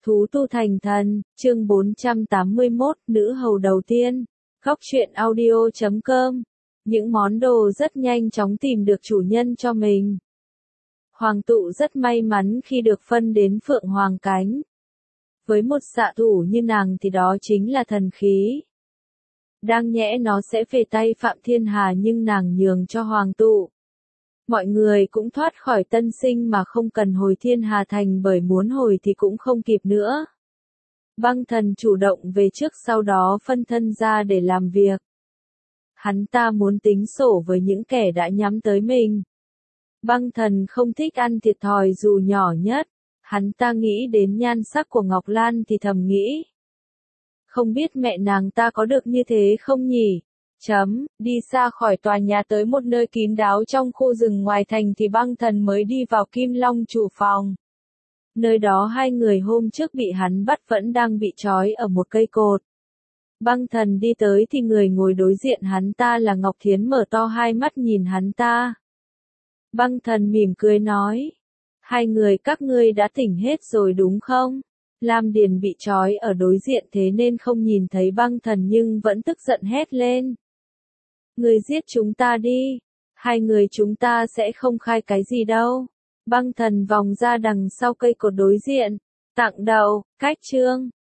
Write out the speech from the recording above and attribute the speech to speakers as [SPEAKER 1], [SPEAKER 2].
[SPEAKER 1] Thú tu thành thần, chương 481, nữ hầu đầu tiên. Góc truyện audio.com. Những món đồ rất nhanh chóng tìm được chủ nhân cho mình. Hoàng tụ rất may mắn khi được phân đến Phượng Hoàng Cánh. Với một xạ thủ như nàng thì đó chính là thần khí. Đang nhẽ nó sẽ về tay Phạm Thiên Hà nhưng nàng nhường cho Hoàng tụ. Mọi người cũng thoát khỏi tân sinh mà không cần hồi Thiên Hà Thành bởi muốn hồi thì cũng không kịp nữa. Băng thần chủ động về trước sau đó phân thân ra để làm việc. Hắn ta muốn tính sổ với những kẻ đã nhắm tới mình. Băng thần không thích ăn thiệt thòi dù nhỏ nhất. Hắn ta nghĩ đến nhan sắc của Ngọc Lan thì thầm nghĩ. Không biết mẹ nàng ta có được như thế không nhỉ? Đi xa khỏi tòa nhà tới một nơi kín đáo trong khu rừng ngoài thành thì băng thần mới đi vào Kim Long chủ phòng. Nơi đó hai người hôm trước bị hắn bắt vẫn đang bị trói ở một cây cột. Băng thần đi tới thì người ngồi đối diện hắn ta là Ngọc Thiến mở to hai mắt nhìn hắn ta. Băng thần mỉm cười nói. Hai người các ngươi đã tỉnh hết rồi đúng không? Lam Điền bị trói ở đối diện thế nên không nhìn thấy băng thần nhưng vẫn tức giận hét lên. Người giết chúng ta đi. Hai người chúng ta sẽ không khai cái gì đâu. Băng thần vòng ra đằng sau cây cột đối diện. Tặng đầu, cách chương.